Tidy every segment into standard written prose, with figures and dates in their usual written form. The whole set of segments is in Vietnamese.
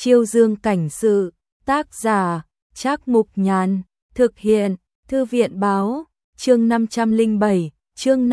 Chiêu Dương cảnh sự, tác giả, Trác Mục Nhàn, thực hiện, Thư viện báo, chương 507, chương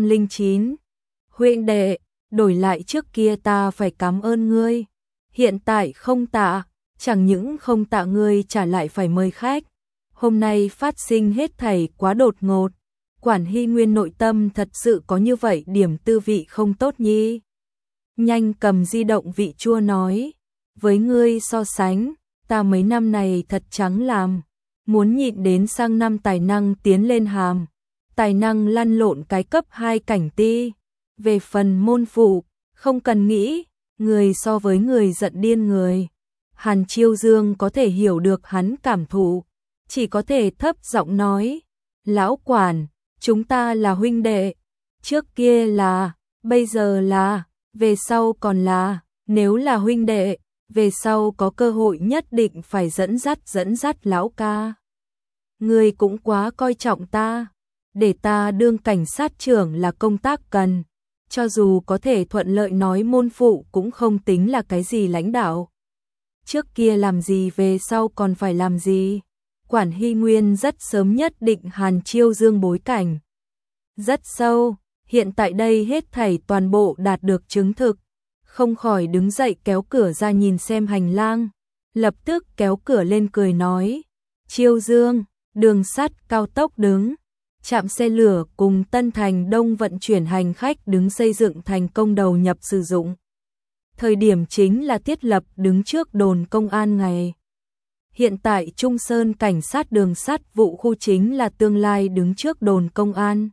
509. Huynh đệ, đổi lại trước kia ta phải cảm ơn ngươi, hiện tại không tạ, chẳng những không tạ ngươi trả lại phải mời khách. Hôm nay phát sinh hết thảy quá đột ngột, Quản Hy Nguyên nội tâm thật sự có như vậy điểm tư vị không tốt nhi. Nhanh cầm di động vị chua nói, với ngươi so sánh, ta mấy năm này thật trắng làm, muốn nhịn đến sang năm tài năng tiến lên hàm, tài năng lăn lộn cái cấp 2 cảnh ti. Về phần môn phụ, không cần nghĩ, người so với người giận điên người. Hàn Chiêu Dương có thể hiểu được hắn cảm thụ, chỉ có thể thấp giọng nói, lão quản, chúng ta là huynh đệ, trước kia là, bây giờ là, về sau còn là, nếu là huynh đệ, về sau có cơ hội nhất định phải dẫn dắt lão ca. Ngươi cũng quá coi trọng ta, để ta đương cảnh sát trưởng là công tác cần, cho dù có thể thuận lợi nói môn phụ cũng không tính là cái gì lãnh đạo. Trước kia làm gì về sau còn phải làm gì? Quản Hy Nguyên rất sớm nhất định Hàn Chiêu Dương bối cảnh rất sâu, hiện tại đây hết thảy toàn bộ đạt được chứng thực, không khỏi đứng dậy kéo cửa ra nhìn xem hành lang, lập tức kéo cửa lên cười nói, Chiêu Dương, đường sắt cao tốc đứng, trạm xe lửa cùng Tân Thành Đông vận chuyển hành khách đứng xây dựng thành công đầu nhập sử dụng. Thời điểm chính là thiết lập đứng trước đồn công an ngày. Hiện tại Trung Sơn cảnh sát đường sắt vụ khu chính là tương lai đứng trước đồn công an.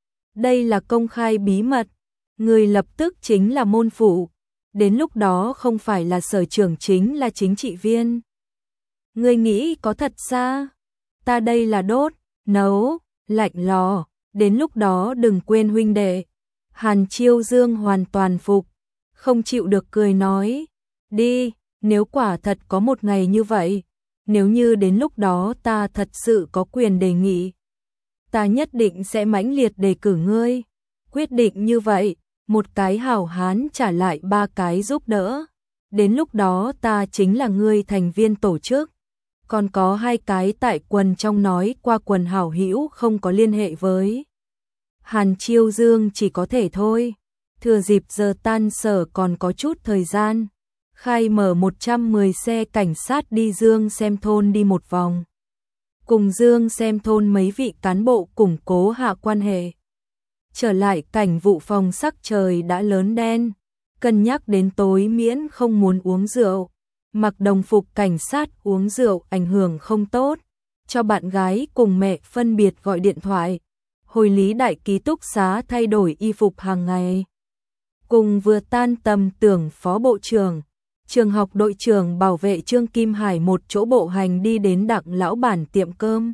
Đây là công khai bí mật, người lập tức chính là môn phụ, đến lúc đó không phải là sở trưởng chính là chính trị viên. Ngươi nghĩ có thật xa? Ta đây là đốt, nấu, lạnh lò, đến lúc đó đừng quên huynh đệ. Hàn Chiêu Dương hoàn toàn phục, không chịu được cười nói, đi, nếu quả thật có một ngày như vậy, nếu như đến lúc đó ta thật sự có quyền đề nghị, ta nhất định sẽ mãnh liệt đề cử ngươi. Quyết định như vậy, một cái hảo hán trả lại 3 cái giúp đỡ, đến lúc đó ta chính là ngươi thành viên tổ chức. Còn có 2 cái tại quần trong nói qua quần hảo hữu không có liên hệ với. Hàn Chiêu Dương chỉ có thể thôi, thừa dịp giờ tan sở còn có chút thời gian, khai mở 110 xe cảnh sát đi Dương Xem thôn đi một vòng. Cùng Dương Xem thôn mấy vị cán bộ củng cố hạ quan hệ. Trở lại cảnh vụ phòng sắc trời đã lớn đen, cân nhắc đến tối miễn không muốn uống rượu. Mặc đồng phục cảnh sát uống rượu ảnh hưởng không tốt, cho bạn gái cùng mẹ phân biệt gọi điện thoại, hồi lý đại ký túc xá thay đổi y phục hàng ngày. Cùng vừa tan tầm tưởng phó bộ trưởng, trường học đội trưởng bảo vệ Trương Kim Hải một chỗ bộ hành đi đến Đặng lão bản tiệm cơm.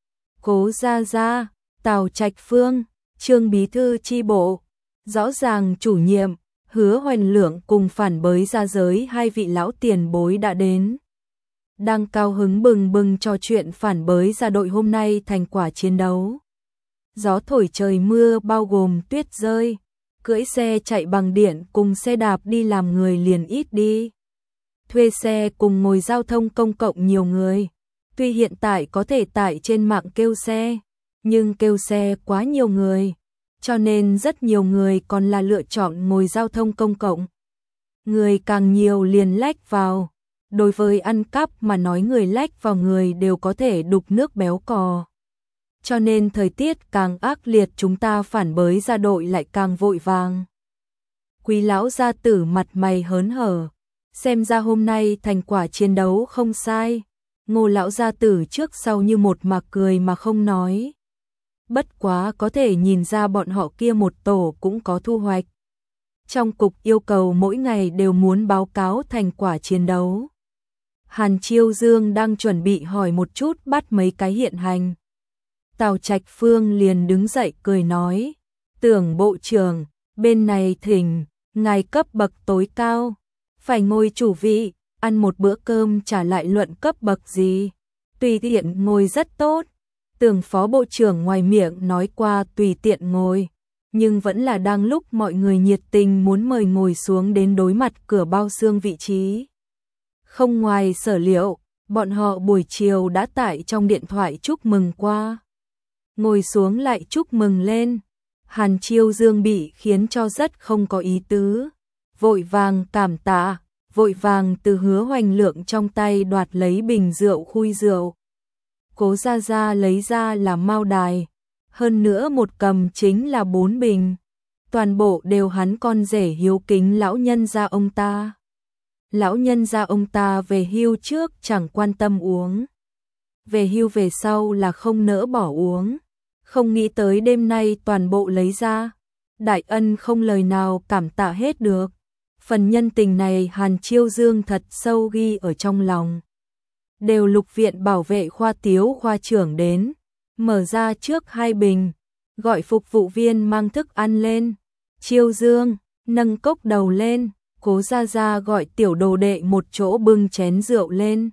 Cố Gia Gia, Tào Trạch Phương, Trương bí thư chi bộ, rõ ràng chủ nhiệm Hứa Hoành Lượng cùng phản bới ra giới 2 vị lão tiền bối đã đến. Đang cao hứng bừng bừng trò chuyện phản bới ra đội hôm nay thành quả chiến đấu. Gió thổi trời mưa bao gồm tuyết rơi, cưỡi xe chạy bằng điện cùng xe đạp đi làm người liền ít đi. Thuê xe cùng ngồi giao thông công cộng nhiều người. Tuy hiện tại có thể tải trên mạng kêu xe, nhưng kêu xe quá nhiều người, cho nên rất nhiều người còn là lựa chọn ngồi giao thông công cộng. Người càng nhiều liền lách vào. Đối với ăn cắp mà nói người lách vào người đều có thể đục nước béo cò. Cho nên thời tiết càng ác liệt chúng ta phản bới ra đội lại càng vội vàng. Quý lão gia tử mặt mày hớn hở, xem ra hôm nay thành quả chiến đấu không sai. Ngô lão gia tử trước sau như một mà cười mà không nói. Bất quá có thể nhìn ra bọn họ kia một tổ cũng có thu hoạch. Trong cục yêu cầu mỗi ngày đều muốn báo cáo thành quả chiến đấu. Hàn Chiêu Dương đang chuẩn bị hỏi một chút bắt mấy cái hiện hành. Tào Trạch Phương liền đứng dậy cười nói, tưởng bộ trưởng, bên này thỉnh, ngài cấp bậc tối cao, phải ngồi chủ vị, ăn một bữa cơm trả lại luận cấp bậc gì, tùy tiện ngồi rất tốt. Tưởng phó bộ trưởng ngoài miệng nói qua tùy tiện ngồi, nhưng vẫn là đang lúc mọi người nhiệt tình muốn mời ngồi xuống đến đối mặt cửa bao xương vị trí. Không ngoài sở liệu, bọn họ buổi chiều đã tại trong điện thoại chúc mừng qua. Ngồi xuống lại chúc mừng lên. Hàn Chiêu Dương bị khiến cho rất không có ý tứ. Vội vàng cảm tạ, vội vàng từ Hứa Hoành Lượng trong tay đoạt lấy bình rượu khui rượu. Cố Gia Gia lấy ra là mao đài. Hơn nữa một cầm chính là 4 bình. Toàn bộ đều hắn con rể hiếu kính lão nhân gia ông ta. Lão nhân gia ông ta về hưu trước chẳng quan tâm uống. Về hưu về sau là không nỡ bỏ uống. Không nghĩ tới đêm nay toàn bộ lấy ra. Đại ân không lời nào cảm tạ hết được. Phần nhân tình này Hàn Chiêu Dương thật sâu ghi ở trong lòng. Đều Lục viện bảo vệ khoa Tiếu khoa trưởng đến. Mở ra trước 2 bình. Gọi phục vụ viên mang thức ăn lên. Chiêu Dương, nâng cốc đầu lên. Cố Gia Gia gọi tiểu đồ đệ một chỗ bưng chén rượu lên.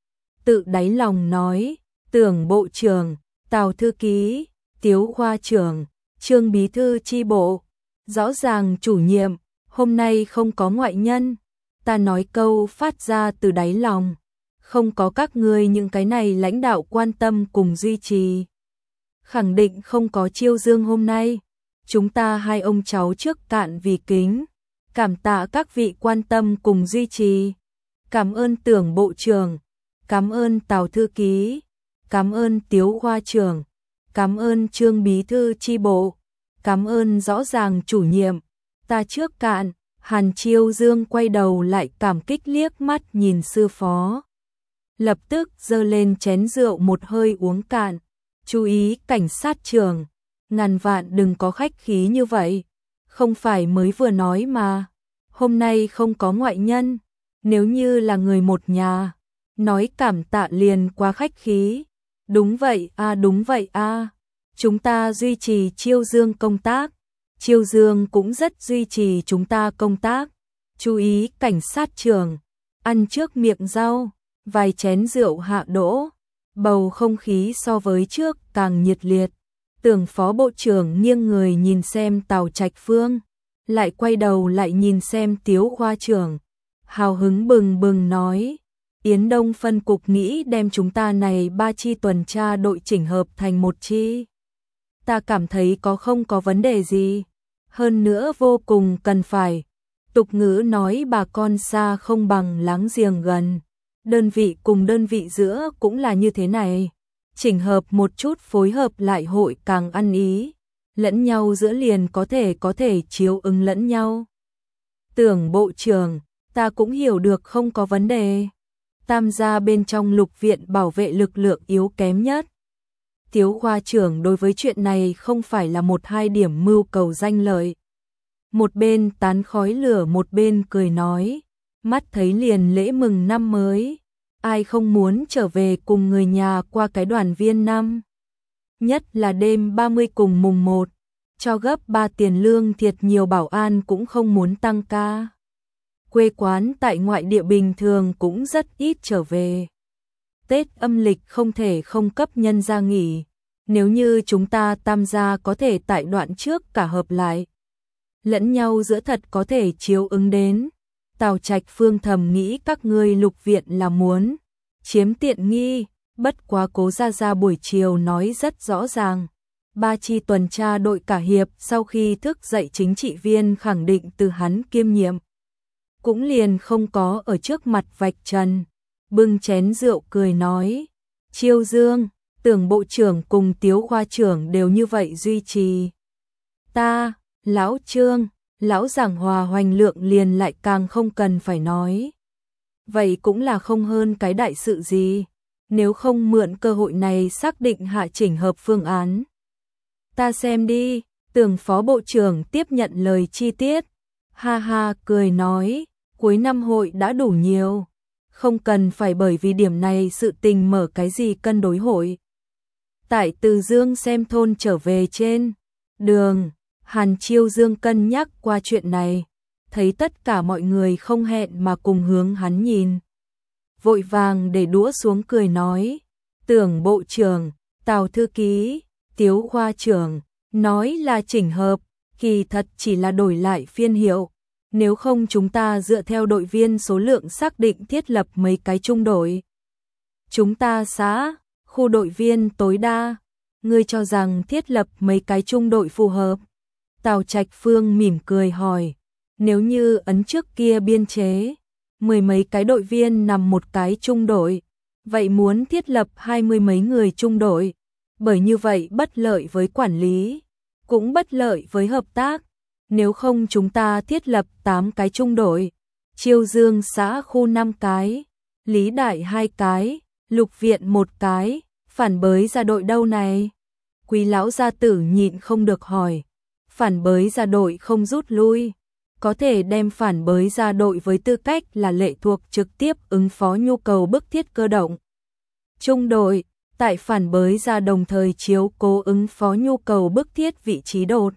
Tự đáy lòng nói, Tưởng bộ trưởng, Tào thư ký, Tiếu khoa trưởng, Trương bí thư chi bộ. Rõ ràng chủ nhiệm, hôm nay không có ngoại nhân. Ta nói câu phát ra từ đáy lòng. Không có các ngươi những cái này lãnh đạo quan tâm cùng duy trì. Khẳng định không có Chiêu Dương hôm nay. Chúng ta hai ông cháu trước cạn vì kính. Cảm tạ các vị quan tâm cùng duy trì. Cảm ơn Tưởng bộ trưởng. Cảm ơn Tào thư ký. Cảm ơn Tiếu khoa trưởng. Cảm ơn Trương bí thư chi bộ. Cảm ơn rõ ràng chủ nhiệm. Ta trước cạn. Hàn Chiêu Dương quay đầu lại cảm kích liếc mắt nhìn sư phó. Lập tức giơ lên chén rượu một hơi uống cạn. Chú ý cảnh sát trưởng. Ngàn vạn đừng có khách khí như vậy. Không phải mới vừa nói mà. Hôm nay không có ngoại nhân. Nếu như là người một nhà. Nói cảm tạ liền quá khách khí. Đúng vậy đúng vậy Chúng ta duy trì Chiêu Dương công tác. Chiêu Dương cũng rất duy trì chúng ta công tác. Chú ý cảnh sát trưởng. Ăn trước miệng rau. Vài chén rượu hạ đỗ. Bầu không khí so với trước càng nhiệt liệt. Tưởng phó bộ trưởng nghiêng người nhìn xem Tào Trạch Phương. Lại quay đầu lại nhìn xem Tiếu khoa trưởng. Hào hứng bừng bừng nói. Yến Đông phân cục nghĩ đem chúng ta này 3 chi tuần tra đội chỉnh hợp thành một chi. Ta cảm thấy không có vấn đề gì. Hơn nữa vô cùng cần phải. Tục ngữ nói bà con xa không bằng láng giềng gần. Đơn vị cùng đơn vị giữa cũng là như thế này. Chỉnh hợp một chút phối hợp lại hội càng ăn ý. Lẫn nhau giữa liền có thể chiếu ứng lẫn nhau. Tưởng bộ trưởng, ta cũng hiểu được không có vấn đề. Tam gia bên trong Lục viện bảo vệ lực lượng yếu kém nhất. Tiếu khoa trưởng đối với chuyện này không phải là 1-2 điểm mưu cầu danh lợi. Một bên tán khói lửa một bên cười nói. Mắt thấy liền lễ mừng năm mới. Ai không muốn trở về cùng người nhà qua cái đoàn viên năm. Nhất là đêm 30 cùng mùng 1. Cho gấp 3 tiền lương thiệt nhiều bảo an cũng không muốn tăng ca. Quê quán tại ngoại địa bình thường cũng rất ít trở về. Tết âm lịch không thể không cấp nhân ra nghỉ. Nếu như chúng ta tam gia có thể tại đoạn trước cả hợp lại. Lẫn nhau giữa thật có thể chiếu ứng đến. Tào Trạch Phương thầm nghĩ các ngươi Lục viện là muốn chiếm tiện nghi. Bất quá Cố Gia Gia buổi chiều nói rất rõ ràng. 3 chi tuần tra đội cả hiệp sau khi thức dậy chính trị viên khẳng định từ hắn kiêm nhiệm. Cũng liền không có ở trước mặt vạch trần. Bưng chén rượu cười nói. Chiêu Dương, Tưởng bộ trưởng cùng Tiếu khoa trưởng đều như vậy duy trì. Ta, lão Trương, lão Giảng Hòa Hoành Lượng liền lại càng không cần phải nói. Vậy cũng là không hơn cái đại sự gì. Nếu không mượn cơ hội này xác định hạ chỉnh hợp phương án. Ta xem đi, Tưởng phó bộ trưởng tiếp nhận lời chi tiết. Ha ha cười nói, cuối năm hội đã đủ nhiều. Không cần phải bởi vì điểm này sự tình mở cái gì cân đối hội. Tại Từ Dương xem thôn trở về trên đường, Hàn Chiêu Dương cân nhắc qua chuyện này. Thấy tất cả mọi người không hẹn mà cùng hướng hắn nhìn. Vội vàng để đũa xuống cười nói. Tưởng bộ trưởng, Tào thư ký, Tiếu khoa trưởng, nói là chỉnh hợp, kỳ thật chỉ là đổi lại phiên hiệu. nếu không chúng ta dựa theo đội viên số lượng xác định thiết lập mấy cái trung đội. Chúng ta xã, khu đội viên tối đa, ngươi cho rằng thiết lập mấy cái trung đội phù hợp? Tào Trạch Phương mỉm cười hỏi, nếu như ấn trước kia biên chế, mười mấy cái đội viên nằm một cái trung đội, vậy muốn thiết lập 20 mấy người trung đội, bởi như vậy bất lợi với quản lý, cũng bất lợi với hợp tác. Nếu không chúng ta thiết lập 8 cái trung đội, Chiêu Dương xã khu 5 cái, Lý Đại 2 cái, Lục Viện 1 cái, phản bới ra đội đâu này? Quý lão gia tử nhịn không được hỏi, phản bới ra đội không rút lui, có thể đem phản bới ra đội với tư cách là lệ thuộc trực tiếp ứng phó nhu cầu bức thiết cơ động. Trung đội, tại phản bới ra đồng thời chiếu cố ứng phó nhu cầu bức thiết vị trí đột.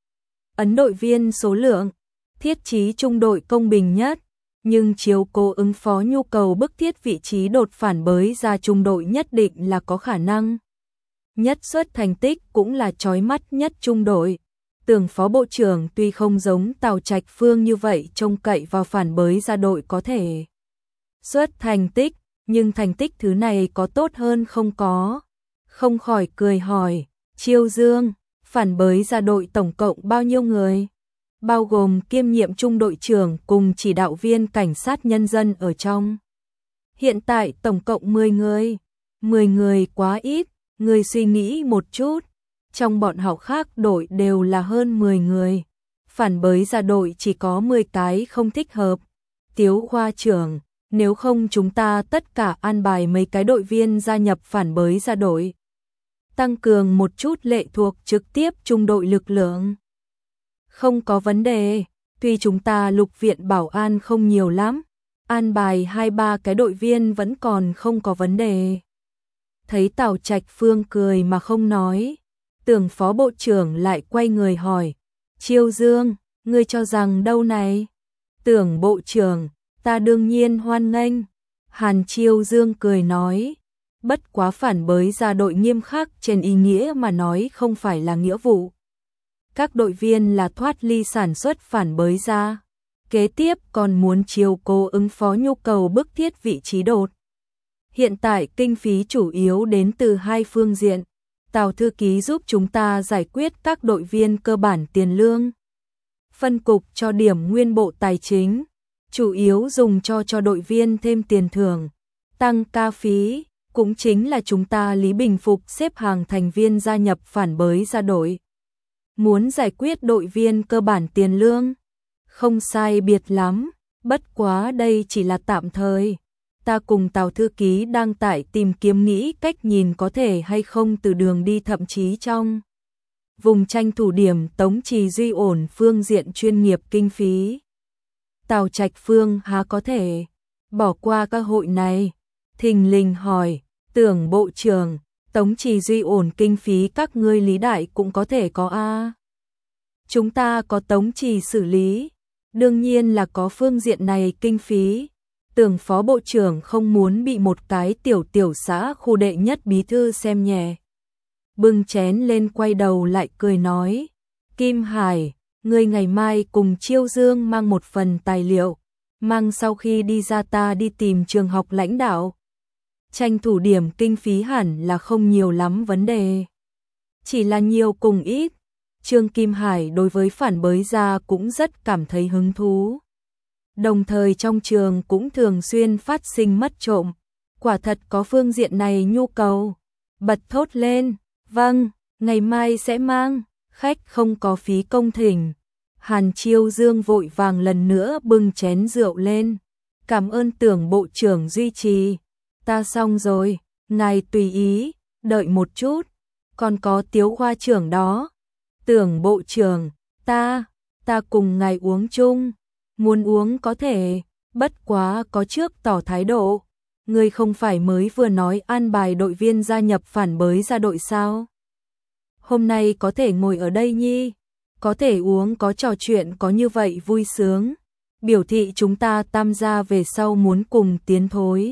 Ấn đội viên số lượng, thiết trí trung đội công bình nhất, nhưng chiếu cố ứng phó nhu cầu bức thiết vị trí đột phản bới ra trung đội nhất định là có khả năng nhất xuất thành tích cũng là chói mắt nhất trung đội. Tưởng Phó Bộ trưởng tuy không giống Tào Trạch Phương như vậy trông cậy vào phản bới ra đội có thể xuất thành tích, nhưng thành tích thứ này có tốt hơn không có. Không khỏi cười hỏi, Chiêu Dương, phản bới ra đội tổng cộng bao nhiêu người? Bao gồm kiêm nhiệm trung đội trưởng cùng chỉ đạo viên cảnh sát nhân dân ở trong. Hiện tại tổng cộng 10 người. 10 người quá ít, người suy nghĩ một chút. Trong bọn họ khác đội đều là hơn 10 người. Phản bới ra đội chỉ có 10 cái không thích hợp. Tiếu khoa trưởng, nếu không chúng ta tất cả an bài mấy cái đội viên gia nhập phản bới ra đội. Tăng cường một chút lệ thuộc trực tiếp trung đội lực lượng. Không có vấn đề, tuy chúng ta Lục Viện bảo an không nhiều lắm, an bài 2-3 cái đội viên vẫn còn không có vấn đề. Thấy Tào Trạch Phương cười mà không nói, Tưởng Phó Bộ trưởng lại quay người hỏi, Chiêu Dương, ngươi cho rằng đâu này? Tưởng Bộ trưởng, ta đương nhiên hoan nghênh. Hàn Chiêu Dương cười nói, bất quá phản bới ra đội nghiêm khắc trên ý nghĩa mà nói không phải là nghĩa vụ. Các đội viên là thoát ly sản xuất phản bới ra, kế tiếp còn muốn chiếu cố ứng phó nhu cầu bức thiết vị trí đột. Hiện tại kinh phí chủ yếu đến từ hai phương diện. Tào thư ký giúp chúng ta giải quyết các đội viên cơ bản tiền lương. Phân cục cho điểm nguyên bộ tài chính, chủ yếu dùng cho đội viên thêm tiền thưởng, tăng ca phí, cũng chính là chúng ta Lý Bình Phục xếp hàng thành viên gia nhập phản bới ra đội. Muốn giải quyết đội viên cơ bản tiền lương, không sai biệt lắm, bất quá đây chỉ là tạm thời. Ta cùng Tào thư ký đang tại tìm kiếm nghĩ cách nhìn có thể hay không từ đường đi thậm chí trong vùng tranh thủ điểm tống trì duy ổn phương diện chuyên nghiệp kinh phí. Tào Trạch Phương há có thể bỏ qua cơ hội này, thình lình hỏi, Tưởng Bộ trưởng, tống trì duy ổn kinh phí các ngươi Lý Đại cũng có thể có a? Chúng ta có tống trì xử lý, đương nhiên là có phương diện này kinh phí. Tưởng Phó Bộ trưởng không muốn bị một cái tiểu xã khu đệ nhất bí thư xem nhẹ. Bưng chén lên quay đầu lại cười nói, Kim Hải, ngươi ngày mai cùng Chiêu Dương mang một phần tài liệu, mang sau khi đi ra ta đi tìm trường học lãnh đạo. Tranh thủ điểm kinh phí hẳn là không nhiều lắm vấn đề. Chỉ là nhiều cùng ít. Trương Kim Hải đối với phản bới ra cũng rất cảm thấy hứng thú. Đồng thời trong trường cũng thường xuyên phát sinh mất trộm. Quả thật có phương diện này nhu cầu. Bật thốt lên, vâng, ngày mai sẽ mang, khách không có phí công thỉnh. Hàn Chiêu Dương vội vàng lần nữa bưng chén rượu lên. Cảm ơn Tưởng Bộ trưởng duy trì. Ta xong rồi, ngài tùy ý, đợi một chút. Còn có Tiếu khoa trưởng đó. Tưởng Bộ trưởng, ta cùng ngài uống chung. Muốn uống có thể, bất quá có trước tỏ thái độ. Ngươi không phải mới vừa nói an bài đội viên gia nhập phản bới ra đội sao? Hôm nay có thể ngồi ở đây nhi, có thể uống có trò chuyện có như vậy vui sướng. Biểu thị chúng ta tam gia về sau muốn cùng tiến thối.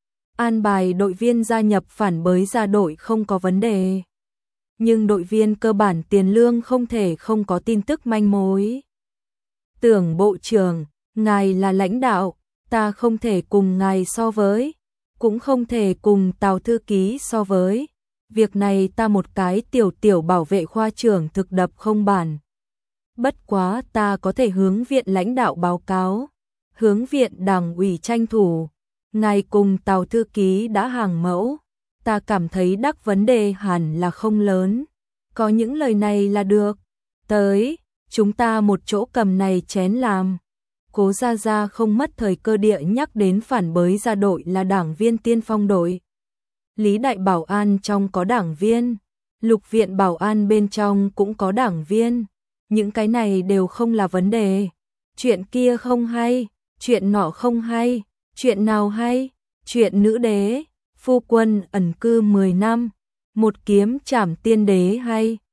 An bài đội viên gia nhập phản bới ra đội không có vấn đề. Nhưng đội viên cơ bản tiền lương không thể không có tin tức manh mối. Tưởng bộ trưởng, ngài là lãnh đạo, ta không thể cùng ngài so với, cũng không thể cùng Tào thư ký so với. Việc này ta một cái tiểu bảo vệ khoa trưởng thực đập không bàn. Bất quá ta có thể hướng viện lãnh đạo báo cáo, hướng viện đảng ủy tranh thủ. Ngài cùng Tào thư ký đã hàng mẫu, ta cảm thấy đắc vấn đề hẳn là không lớn. Có những lời này là được. Tới, chúng ta một chỗ cầm này chén làm. Cố Gia Gia không mất thời cơ địa nhắc đến phản bới Gia đội là đảng viên tiên phong đội. Lý đại bảo an trong có đảng viên, lục viện bảo an bên trong cũng có đảng viên. Những cái này đều không là vấn đề. Chuyện kia không hay, chuyện nọ không hay, chuyện nào hay, chuyện nữ đế, phu quân ẩn cư 10 năm, một kiếm trảm tiên đế hay.